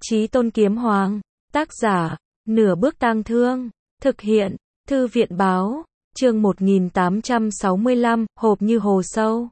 Chí Tôn Kiếm Hoàng, tác giả, Nửa Bước Tang Thương, thực hiện, Thư viện báo, chương 1865, hộp như hồ sâu.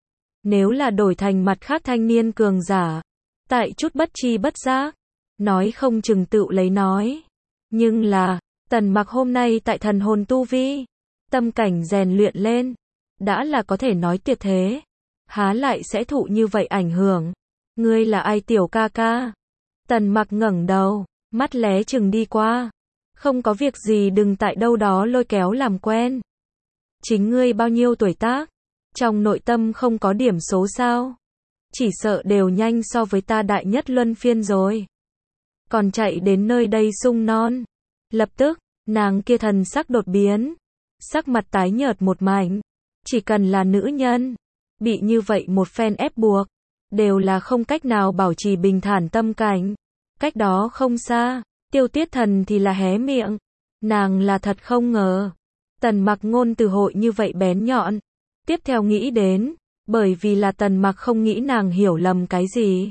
Nếu là đổi thành mặt khác thanh niên cường giả, tại chút bất tri bất giác, nói không chừng tựu lấy nói. Nhưng là, Tần Mặc hôm nay tại thần hồn tu vi, tâm cảnh rèn luyện lên, đã là có thể nói tuyệt thế, há lại sẽ thụ như vậy ảnh hưởng. Ngươi là ai tiểu ca ca? Tần Mặc ngẩng đầu, mắt lé chừng đi qua. Không có việc gì đừng tại đâu đó lôi kéo làm quen. Chính ngươi bao nhiêu tuổi tác? Trong nội tâm không có điểm số sao? Chỉ sợ đều nhanh so với ta đại nhất luân phiên rồi. Còn chạy đến nơi đây sung non. Lập tức, nàng kia thần sắc đột biến. Sắc mặt tái nhợt một mảnh. Chỉ cần là nữ nhân, bị như vậy một phen ép buộc, đều là không cách nào bảo trì bình thản tâm cảnh. Cách đó không xa, Tiêu Tiết Thần thì là hé miệng. Nàng là thật không ngờ. Tần Mặc ngôn từ hội như vậy bén nhọn. Tiếp theo nghĩ đến, bởi vì là Tần Mặc không nghĩ nàng hiểu lầm cái gì,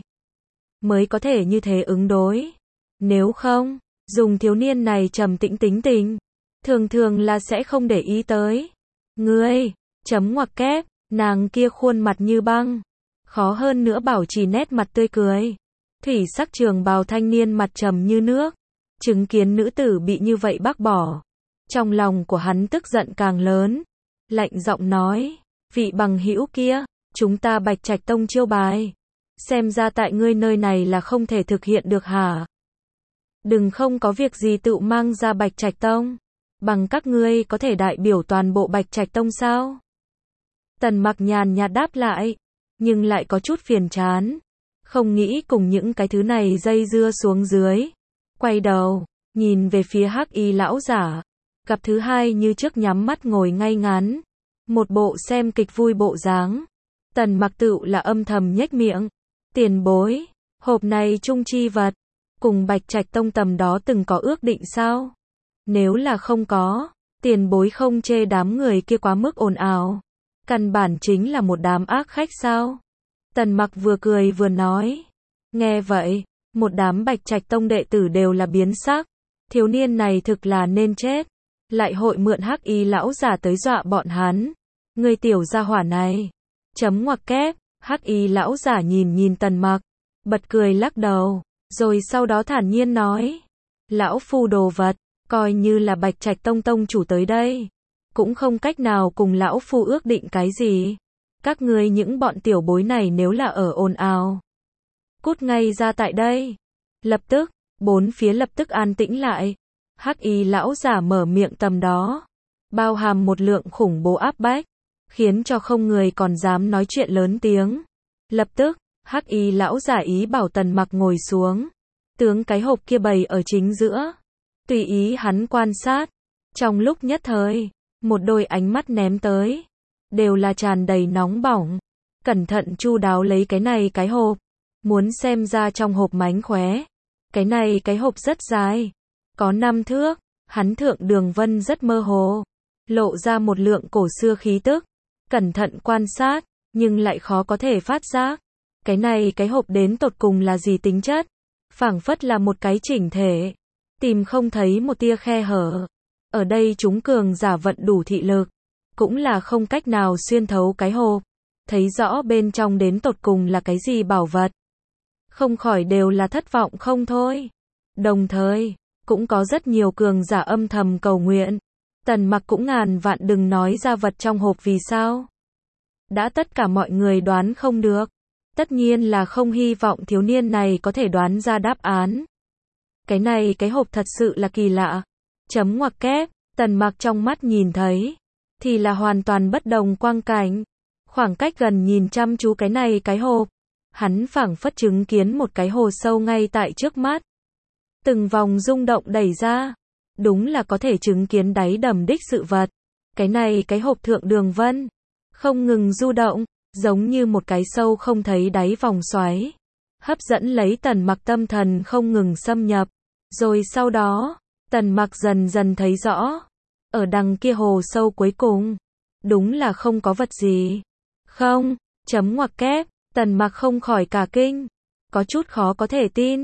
mới có thể như thế ứng đối. Nếu không, dùng thiếu niên này trầm tĩnh tính tình, thường thường là sẽ không để ý tới. Ngươi, chấm ngoặc kép, nàng kia khuôn mặt như băng, khó hơn nữa bảo trì nét mặt tươi cười. Thủy sắc trường bào thanh niên mặt trầm như nước, chứng kiến nữ tử bị như vậy bác bỏ, trong lòng của hắn tức giận càng lớn, lạnh giọng nói, vị bằng hữu kia, chúng ta Bạch Trạch Tông chiêu bài, xem ra tại ngươi nơi này là không thể thực hiện được hả? Đừng không có việc gì tự mang ra Bạch Trạch Tông, bằng các ngươi có thể đại biểu toàn bộ Bạch Trạch Tông sao? Tần Mặc nhàn nhạt đáp lại, nhưng lại có chút phiền chán, không nghĩ cùng những cái thứ này dây dưa xuống dưới. Quay đầu, nhìn về phía Hắc Y lão giả, gặp thứ hai như trước nhắm mắt ngồi ngay ngắn, một bộ xem kịch vui bộ dáng. Tần Mặc tựu là âm thầm nhếch miệng, tiền bối, hộp này chung chi vật, cùng Bạch Trạch Tông tầm đó từng có ước định sao? Nếu là không có, tiền bối không chê đám người kia quá mức ồn ào, căn bản chính là một đám ác khách sao? Tần Mặc vừa cười vừa nói. Nghe vậy, một đám Bạch Trạch Tông đệ tử đều là biến sắc. Thiếu niên này thực là nên chết, lại hội mượn Hắc Y lão giả tới dọa bọn hắn. Người tiểu gia hỏa này, chấm ngoặc kép. Hắc Y lão giả nhìn Tần Mặc, bật cười lắc đầu, rồi sau đó thản nhiên nói, lão phu đồ vật, coi như là Bạch Trạch Tông tông chủ tới đây, cũng không cách nào cùng lão phu ước định cái gì. Các ngươi những bọn tiểu bối này nếu là ở ồn ào, cút ngay ra tại đây. Lập tức, bốn phía lập tức an tĩnh lại. Hắc Y lão giả mở miệng tầm đó, bao hàm một lượng khủng bố áp bách, khiến cho không người còn dám nói chuyện lớn tiếng. Lập tức, Hắc Y lão giả ý bảo Tần Mặc ngồi xuống, tướng cái hộp kia bày ở chính giữa, tùy ý hắn quan sát. Trong lúc nhất thời, một đôi ánh mắt ném tới, đều là tràn đầy nóng bỏng, cẩn thận chu đáo lấy cái này cái hộp, muốn xem ra trong hộp mánh khóe. Cái này cái hộp rất dài, có 5 thước, hắn thượng đường vân rất mơ hồ, lộ ra một lượng cổ xưa khí tức. Cẩn thận quan sát, nhưng lại khó có thể phát giác, cái này cái hộp đến tột cùng là gì tính chất, phảng phất là một cái chỉnh thể, tìm không thấy một tia khe hở. Ở đây chúng cường giả vận đủ thị lực, cũng là không cách nào xuyên thấu cái hộp, thấy rõ bên trong đến tột cùng là cái gì bảo vật. Không khỏi đều là thất vọng không thôi. Đồng thời, cũng có rất nhiều cường giả âm thầm cầu nguyện. Tần Mặc cũng ngàn vạn đừng nói ra vật trong hộp vì sao. Đã tất cả mọi người đoán không được, tất nhiên là không hy vọng thiếu niên này có thể đoán ra đáp án. Cái này cái hộp thật sự là kỳ lạ. Chấm ngoặc kép, Tần Mặc trong mắt nhìn thấy, thì là hoàn toàn bất đồng quang cảnh. Khoảng cách gần nhìn chăm chú cái này cái hộp, hắn phảng phất chứng kiến một cái hồ sâu ngay tại trước mắt. Từng vòng rung động đẩy ra, đúng là có thể chứng kiến đáy đầm đích sự vật. Cái này cái hộp thượng đường vân, không ngừng du động, giống như một cái sâu không thấy đáy vòng xoáy, hấp dẫn lấy Tần Mặc tâm thần không ngừng xâm nhập. Rồi sau đó, Tần Mặc dần dần thấy rõ, ở đằng kia hồ sâu cuối cùng, đúng là không có vật gì. Không, chấm ngoặc kép, Tần Mặc không khỏi cả kinh, có chút khó có thể tin.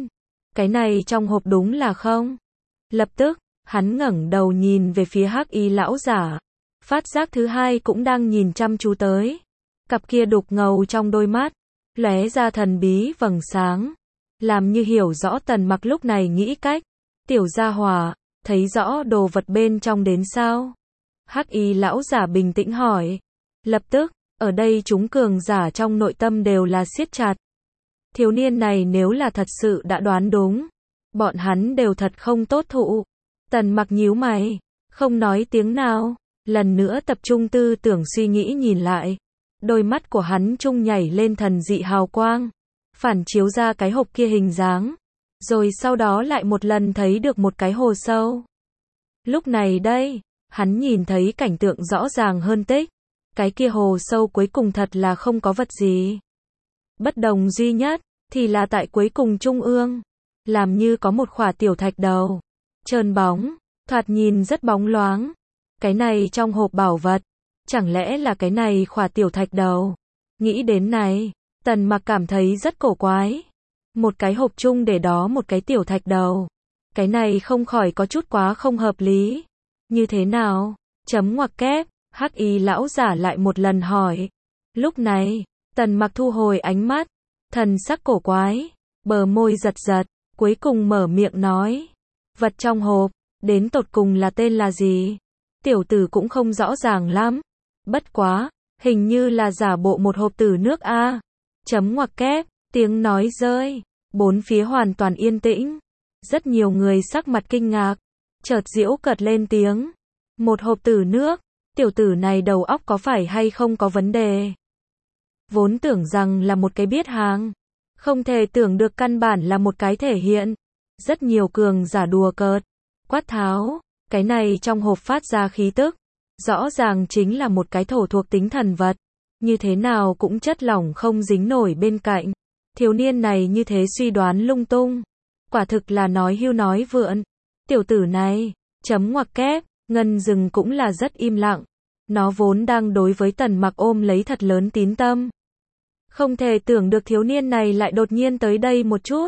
cái này trong hộp đúng là không? Lập tức, hắn ngẩng đầu nhìn về phía Hắc Y lão giả. Phát giác thứ hai cũng đang nhìn chăm chú tới. Cặp kia đục ngầu trong đôi mắt, lóe ra thần bí vầng sáng, làm như hiểu rõ Tần Mặc lúc này nghĩ cách. Tiểu gia hỏa, thấy rõ đồ vật bên trong đến sao? Hắc Y lão giả bình tĩnh hỏi. Lập tức, ở đây chúng cường giả trong nội tâm đều là siết chặt. Thiếu niên này nếu là thật sự đã đoán đúng, bọn hắn đều thật không tốt thụ. Tần Mặc nhíu mày, không nói tiếng nào, lần nữa tập trung tư tưởng suy nghĩ nhìn lại. Đôi mắt của hắn trung nhảy lên thần dị hào quang, phản chiếu ra cái hộp kia hình dáng, rồi sau đó lại một lần thấy được một cái hồ sâu. Lúc này đây, hắn nhìn thấy cảnh tượng rõ ràng hơn tích. Cái kia hồ sâu cuối cùng thật là không có vật gì. Bất đồng duy nhất, thì là tại cuối cùng trung ương, làm như có một khỏa tiểu thạch đầu. Trơn bóng, thoạt nhìn rất bóng loáng. Cái này trong hộp bảo vật, chẳng lẽ là cái này khỏa tiểu thạch đầu? Nghĩ đến này, Tần Mặc cảm thấy rất cổ quái. Một cái hộp chung để đó một cái tiểu thạch đầu. Cái này không khỏi có chút quá không hợp lý. Như thế nào? Chấm ngoặc kép, Hắc Y lão giả lại một lần hỏi. Lúc này, Tần Mặc thu hồi ánh mắt, thần sắc cổ quái, bờ môi giật giật, cuối cùng mở miệng nói. Vật trong hộp, đến tột cùng là tên là gì? Tiểu tử cũng không rõ ràng lắm. Bất quá, hình như là giả bộ một hộp tử nước a. Chấm ngoặc kép, tiếng nói rơi, bốn phía hoàn toàn yên tĩnh. Rất nhiều người sắc mặt kinh ngạc, chợt giễu cợt lên tiếng. Một hộp tử nước, tiểu tử này đầu óc có phải hay không có vấn đề? Vốn tưởng rằng là một cái biết hàng, không thể tưởng được căn bản là một cái thể hiện. Rất nhiều cường giả đùa cợt, quát tháo, cái này trong hộp phát ra khí tức, rõ ràng chính là một cái thổ thuộc tính thần vật, như thế nào cũng chất lỏng không dính nổi bên cạnh. Thiếu niên này như thế suy đoán lung tung, quả thực là nói hưu nói vượn. Tiểu tử này, chấm ngoặc kép, Ngân Dừng cũng là rất im lặng. Nó vốn đang đối với Tần Mặc ôm lấy thật lớn tín tâm. Không thể tưởng được thiếu niên này lại đột nhiên tới đây một chút.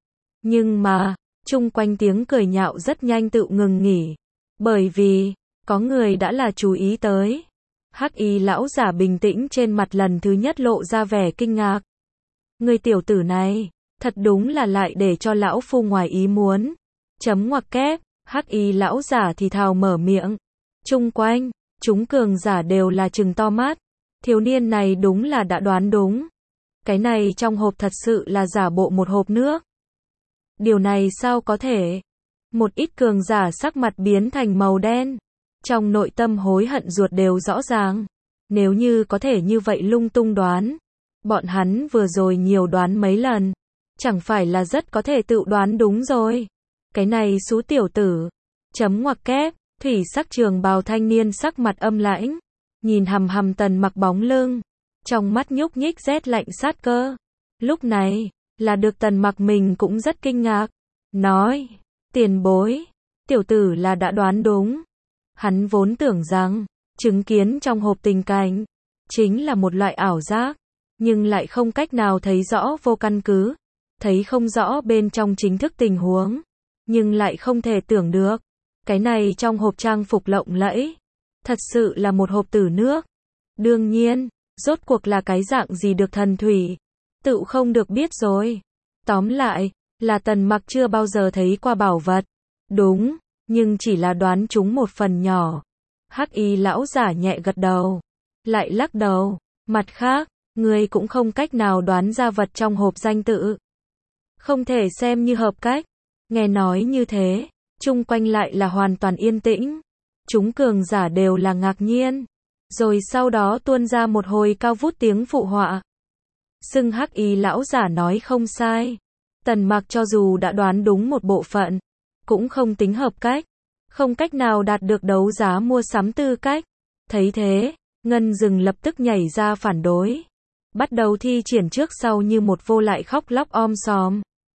Nhưng mà, chung quanh tiếng cười nhạo rất nhanh tự ngừng nghỉ. Bởi vì, có người đã là chú ý tới. Hắc Y lão giả bình tĩnh trên mặt lần thứ nhất lộ ra vẻ kinh ngạc. Người tiểu tử này, thật đúng là lại để cho lão phu ngoài ý muốn. Chấm ngoặc kép, Hắc Y lão giả thì thào mở miệng. Chung quanh, chúng cường giả đều là trừng to mắt. Thiếu niên này đúng là đã đoán đúng. Cái này trong hộp thật sự là giả bộ một hộp nước. Điều này sao có thể? Một ít cường giả sắc mặt biến thành màu đen. Trong nội tâm hối hận ruột đều rõ ràng. Nếu như có thể như vậy lung tung đoán, bọn hắn vừa rồi nhiều đoán mấy lần, chẳng phải là rất có thể tự đoán đúng rồi. Cái này xú tiểu tử. Chấm ngoặc kép, thủy sắc trường bào thanh niên sắc mặt âm lãnh, nhìn hằm hằm Tần Mặc bóng lưng, trong mắt nhúc nhích rét lạnh sát cơ. Lúc này, là được Tần Mặc mình cũng rất kinh ngạc, nói, tiền bối, tiểu tử là đã đoán đúng. Hắn vốn tưởng rằng, chứng kiến trong hộp tình cảnh, chính là một loại ảo giác, nhưng lại không cách nào thấy rõ vô căn cứ, thấy không rõ bên trong chính thức tình huống, nhưng lại không thể tưởng được, cái này trong hộp trang phục lộng lẫy, thật sự là một hộp tử nước. Đương nhiên, rốt cuộc là cái dạng gì được thần thủy, tự không được biết rồi. Tóm lại, là Tần Mặc chưa bao giờ thấy qua bảo vật. Đúng, nhưng chỉ là đoán chúng một phần nhỏ. Hắc Y lão giả nhẹ gật đầu, lại lắc đầu. Mặt khác, người cũng không cách nào đoán ra vật trong hộp danh tự. Không thể xem như hợp cách. Nghe nói như thế, chung quanh lại là hoàn toàn yên tĩnh. Chúng cường giả đều là ngạc nhiên. Rồi sau đó tuôn ra một hồi cao vút tiếng phụ họa. Xưng Hắc Y lão giả nói không sai. Tần Mặc cho dù đã đoán đúng một bộ phận, cũng không tính hợp cách, không cách nào đạt được đấu giá mua sắm tư cách. Thấy thế, Ngân Dừng lập tức nhảy ra phản đối, bắt đầu thi triển trước sau như một vô lại khóc lóc om sòm.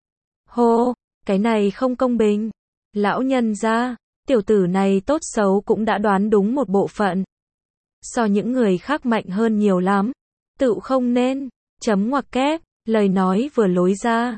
Hô, cái này không công bình. Lão nhân gia, tiểu tử này tốt xấu cũng đã đoán đúng một bộ phận. So những người khác mạnh hơn nhiều lắm. Tự không nên. Chấm ngoặc kép, lời nói vừa lối ra.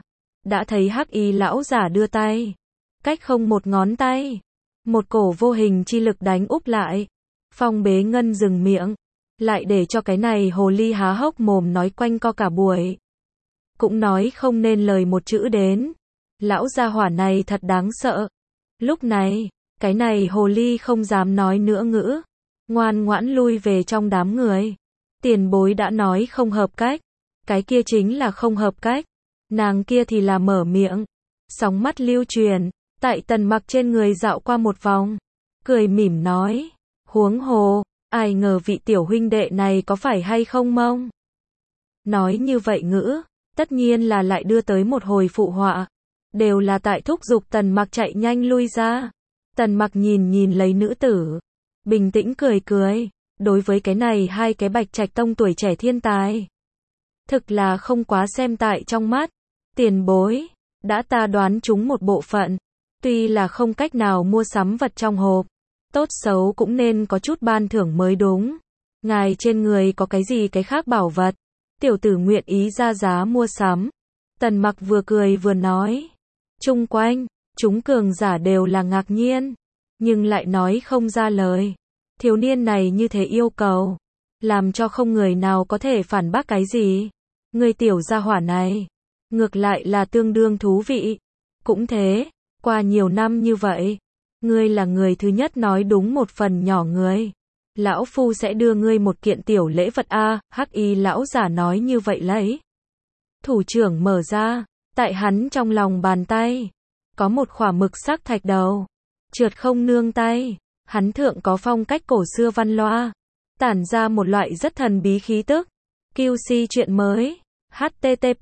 đã thấy hắc y lão giả đưa tay, cách không một ngón tay, một cổ vô hình chi lực đánh úp lại. Phong Bế Ngân dừng miệng, lại để cho cái này hồ ly há hốc mồm nói quanh co cả buổi. Cũng nói không nên lời một chữ đến. Lão gia hỏa này thật đáng sợ. Lúc này, cái này hồ ly không dám nói nữa ngữ, ngoan ngoãn lui về trong đám người. Tiền bối đã nói không hợp cách, cái kia chính là không hợp cách. Nàng kia thì là mở miệng, sóng mắt lưu truyền, tại Tần Mặc trên người dạo qua một vòng, cười mỉm nói, huống hồ, ai ngờ vị tiểu huynh đệ này có phải hay không mông. Nói như vậy ngữ, tất nhiên là lại đưa tới một hồi phụ họa, đều là tại thúc giục Tần Mặc chạy nhanh lui ra. Tần Mặc nhìn lấy nữ tử, bình tĩnh cười cười, đối với cái này hai cái Bạch Trạch Tông tuổi trẻ thiên tài, thực là không quá xem tại trong mắt. Tiền bối, đã ta đoán chúng một bộ phận, tuy là không cách nào mua sắm vật trong hộp, tốt xấu cũng nên có chút ban thưởng mới đúng. Ngài trên người có cái gì cái khác bảo vật, tiểu tử nguyện ý ra giá mua sắm. Tần Mặc vừa cười vừa nói. Chung quanh, chúng cường giả đều là ngạc nhiên, nhưng lại nói không ra lời. Thiếu niên này như thế yêu cầu, làm cho không người nào có thể phản bác cái gì. Người tiểu gia hỏa này, ngược lại là tương đương thú vị. Cũng thế, qua nhiều năm như vậy, ngươi là người thứ nhất nói đúng một phần nhỏ người. Lão phu sẽ đưa ngươi một kiện tiểu lễ vật a. Hắc y lão giả nói như vậy lấy. Thủ trưởng mở ra, tại hắn trong lòng bàn tay, có một khỏa mực sắc thạch đầu, trượt không nương tay, hắn thượng có phong cách cổ xưa văn loa, tản ra một loại rất thần bí khí tức. QC chuyện mới, http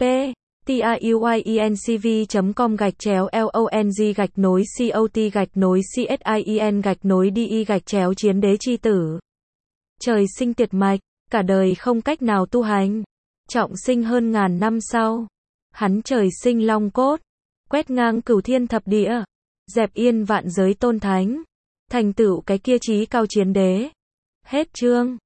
tiuyinc.com/long-cot-cien-di-chiến đế chi tử. Trời sinh tiệt mạch, cả đời không cách nào tu hành, trọng sinh hơn ngàn năm sau, hắn trời sinh long cốt, quét ngang cửu thiên thập địa, dẹp yên vạn giới tôn thánh, thành tựu cái kia chí cao chiến đế. Hết chương.